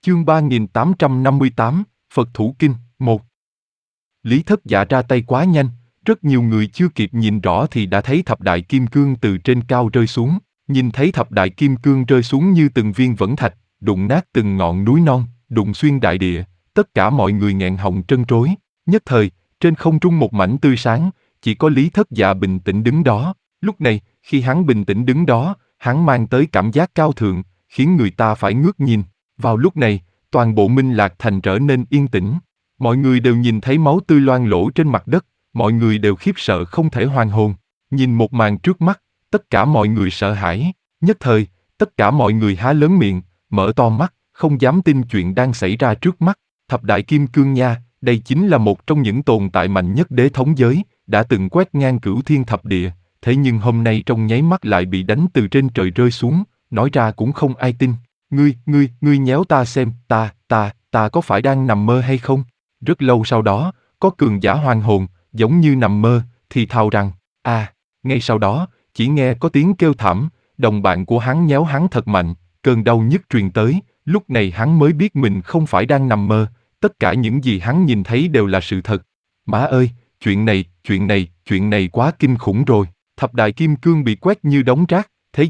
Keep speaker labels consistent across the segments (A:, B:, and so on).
A: Chương 3858, Phật Thủ Kinh, 1. Lý Thất Dạ ra tay quá nhanh, rất nhiều người chưa kịp nhìn rõ thì đã thấy thập đại kim cương từ trên cao rơi xuống. Nhìn thấy thập đại kim cương rơi xuống như từng viên vẫn thạch, đụng nát từng ngọn núi non, đụng xuyên đại địa, tất cả mọi người nghẹn họng trân trối. Nhất thời, trên không trung một mảnh tươi sáng, chỉ có Lý Thất Dạ bình tĩnh đứng đó. Lúc này, khi hắn bình tĩnh đứng đó, hắn mang tới cảm giác cao thượng, khiến người ta phải ngước nhìn. Vào lúc này, toàn bộ Minh Lạc Thành trở nên yên tĩnh. Mọi người đều nhìn thấy máu tươi loang lổ trên mặt đất, mọi người đều khiếp sợ không thể hoàn hồn. Nhìn một màn trước mắt, tất cả mọi người sợ hãi. Nhất thời, tất cả mọi người há lớn miệng, mở to mắt, không dám tin chuyện đang xảy ra trước mắt. Thập đại kim cương nha, đây chính là một trong những tồn tại mạnh nhất đế thống giới, đã từng quét ngang cửu thiên thập địa, thế nhưng hôm nay trong nháy mắt lại bị đánh từ trên trời rơi xuống, nói ra cũng không ai tin. Ngươi nhéo ta xem, ta có phải đang nằm mơ hay không? Rất lâu sau đó, có cường giả hoàn hồn, giống như nằm mơ, thì thào rằng, ngay sau đó, chỉ nghe có tiếng kêu thảm, đồng bạn của hắn nhéo hắn thật mạnh, cơn đau nhức truyền tới, lúc này hắn mới biết mình không phải đang nằm mơ, tất cả những gì hắn nhìn thấy đều là sự thật. Má ơi, chuyện này quá kinh khủng rồi, thập đại kim cương bị quét như đống rác,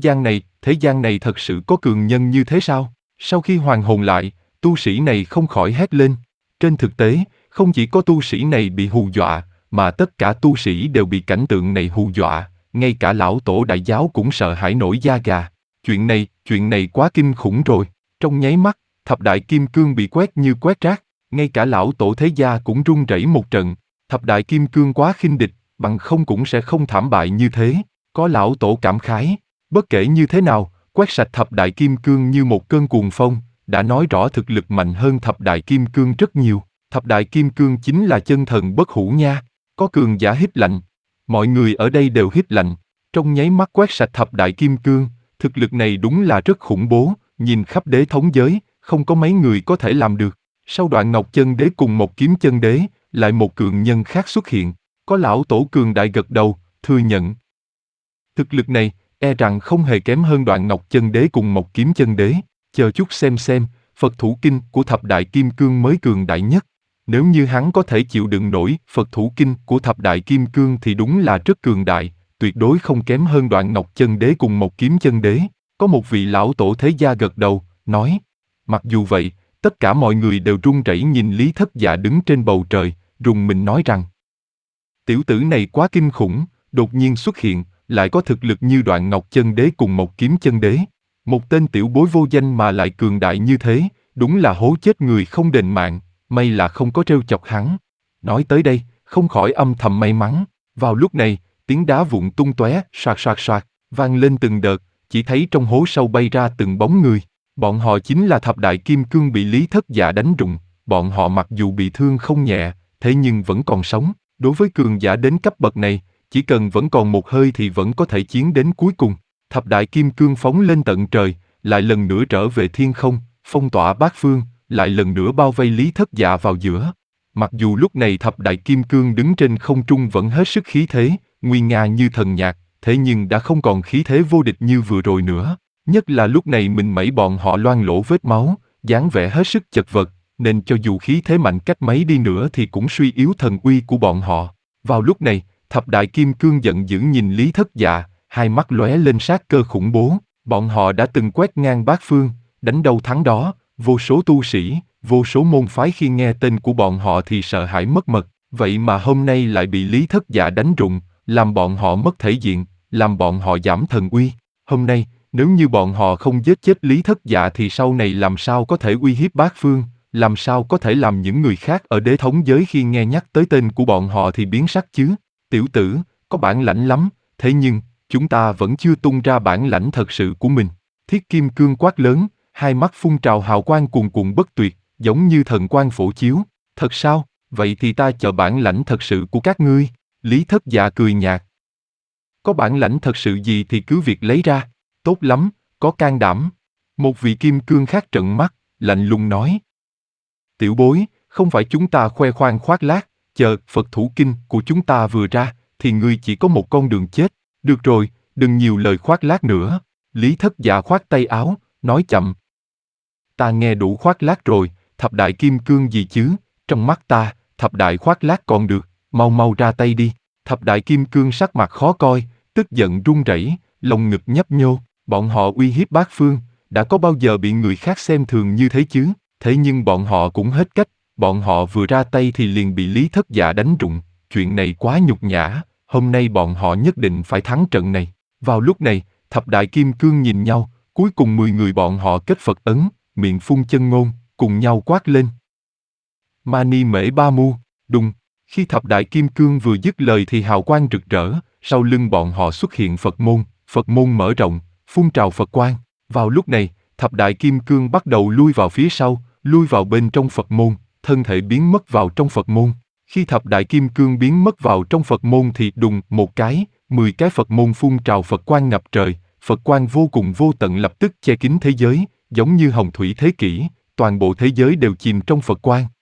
A: thế gian này thật sự có cường nhân như thế sao? Sau khi hoàn hồn lại, tu sĩ này không khỏi hét lên. Trên thực tế, không chỉ có tu sĩ này bị hù dọa, mà tất cả tu sĩ đều bị cảnh tượng này hù dọa, ngay cả lão tổ đại giáo cũng sợ hãi nổi da gà. Chuyện này quá kinh khủng rồi. Trong nháy mắt, thập đại kim cương bị quét như quét rác, ngay cả lão tổ thế gia cũng run rẩy một trận. Thập đại kim cương quá khinh địch, bằng không cũng sẽ không thảm bại như thế. Có lão tổ cảm khái, bất kể như thế nào, quét sạch thập đại kim cương như một cơn cuồng phong, đã nói rõ thực lực mạnh hơn thập đại kim cương rất nhiều. Thập đại kim cương chính là chân thần bất hủ nha. Có cường giả hít lạnh. Mọi người ở đây đều hít lạnh. Trong nháy mắt quét sạch thập đại kim cương, thực lực này đúng là rất khủng bố, nhìn khắp đế thống giới, không có mấy người có thể làm được. Sau Đoạn Ngọc Chân Đế cùng một Kiếm Chân Đế, lại một cường nhân khác xuất hiện. Có lão tổ cường đại gật đầu, thừa nhận. Thực lực này, e rằng không hề kém hơn Đoạn Ngọc Chân Đế cùng một Kiếm Chân Đế. Chờ chút xem, Phật Thủ Kinh của thập đại kim cương mới cường đại nhất. Nếu như hắn có thể chịu đựng nổi Phật Thủ Kinh của thập đại kim cương thì đúng là rất cường đại, tuyệt đối không kém hơn Đoạn Ngọc Chân Đế cùng một Kiếm Chân Đế. Có một vị lão tổ thế gia gật đầu, nói. Mặc dù vậy, tất cả mọi người đều run rẩy nhìn Lý Thất Dạ đứng trên bầu trời, rùng mình nói rằng. Tiểu tử này quá kinh khủng, đột nhiên xuất hiện, lại có thực lực như Đoạn Ngọc Chân Đế cùng một Kiếm Chân Đế. Một tên tiểu bối vô danh mà lại cường đại như thế, đúng là hố chết người không đền mạng, may là không có trêu chọc hắn. Nói tới đây, không khỏi âm thầm may mắn. Vào lúc này, tiếng đá vụn tung tóe, soạt, vang lên từng đợt, chỉ thấy trong hố sâu bay ra từng bóng người. Bọn họ chính là thập đại kim cương bị Lý Thất Dạ đánh rụng, bọn họ mặc dù bị thương không nhẹ, thế nhưng vẫn còn sống. Đối với cường giả đến cấp bậc này, chỉ cần vẫn còn một hơi thì vẫn có thể chiến đến cuối cùng. Thập đại kim cương phóng lên tận trời, lại lần nữa trở về thiên không, phong tỏa bát phương, lại lần nữa bao vây Lý Thất Dạ vào giữa. Mặc dù lúc này thập đại kim cương đứng trên không trung vẫn hết sức khí thế, nguy nga như thần nhạc, thế nhưng đã không còn khí thế vô địch như vừa rồi nữa. Nhất là lúc này mình mẩy bọn họ loang lổ vết máu, dáng vẻ hết sức chật vật, nên cho dù khí thế mạnh cách mấy đi nữa thì cũng suy yếu thần uy của bọn họ. Vào lúc này, thập đại kim cương giận dữ nhìn Lý Thất Dạ, hai mắt lóe lên sát cơ khủng bố. Bọn họ đã từng quét ngang bát phương, đánh đâu thắng đó, vô số tu sĩ, vô số môn phái khi nghe tên của bọn họ thì sợ hãi mất mật. Vậy mà hôm nay lại bị Lý Thất Dạ đánh rụng, làm bọn họ mất thể diện, làm bọn họ giảm thần uy. Hôm nay, nếu như bọn họ không giết chết Lý Thất Dạ thì sau này làm sao có thể uy hiếp bát phương, làm sao có thể làm những người khác ở đế thống giới khi nghe nhắc tới tên của bọn họ thì biến sắc chứ. Tiểu tử, có bản lãnh lắm, thế nhưng, chúng ta vẫn chưa tung ra bản lãnh thật sự của mình. Thiết Kim Cương quát lớn, hai mắt phun trào hào quang cuồn cuộn bất tuyệt, giống như thần quang phổ chiếu. Thật sao? Vậy thì ta chờ bản lãnh thật sự của các ngươi. Lý Thất Dạ cười nhạt. Có bản lãnh thật sự gì thì cứ việc lấy ra. Tốt lắm, có can đảm. Một vị kim cương khác trợn mắt, lạnh lùng nói. Tiểu bối, không phải chúng ta khoe khoang khoác lác, chờ Phật Thủ Kinh của chúng ta vừa ra, thì ngươi chỉ có một con đường chết. Được rồi, đừng nhiều lời khoác lác nữa. Lý Thất Dạ khoát tay áo, nói chậm. Ta nghe đủ khoác lác rồi, thập đại kim cương gì chứ, trong mắt ta, thập đại khoác lác còn được, mau mau ra tay đi. Thập đại kim cương sắc mặt khó coi, tức giận run rẩy, lồng ngực nhấp nhô, bọn họ uy hiếp bát phương, đã có bao giờ bị người khác xem thường như thế chứ, thế nhưng bọn họ cũng hết cách, bọn họ vừa ra tay thì liền bị Lý Thất Dạ đánh rụng, chuyện này quá nhục nhã, hôm nay bọn họ nhất định phải thắng trận này. Vào lúc này, thập đại kim cương nhìn nhau, cuối cùng 10 người bọn họ kết Phật ấn, miệng phun chân ngôn, cùng nhau quát lên. Mani mễ ba mu, đùng. Khi thập đại kim cương vừa dứt lời thì hào quang rực rỡ, sau lưng bọn họ xuất hiện Phật môn mở rộng, phun trào Phật quang. Vào lúc này, thập đại kim cương bắt đầu lui vào phía sau, lui vào bên trong Phật môn, thân thể biến mất vào trong Phật môn. Khi thập đại kim cương biến mất vào trong Phật môn thì đùng một cái, 10 cái Phật môn phun trào Phật quang ngập trời, Phật quang vô cùng vô tận lập tức che kín thế giới, giống như hồng thủy thế kỷ, toàn bộ thế giới đều chìm trong Phật quang.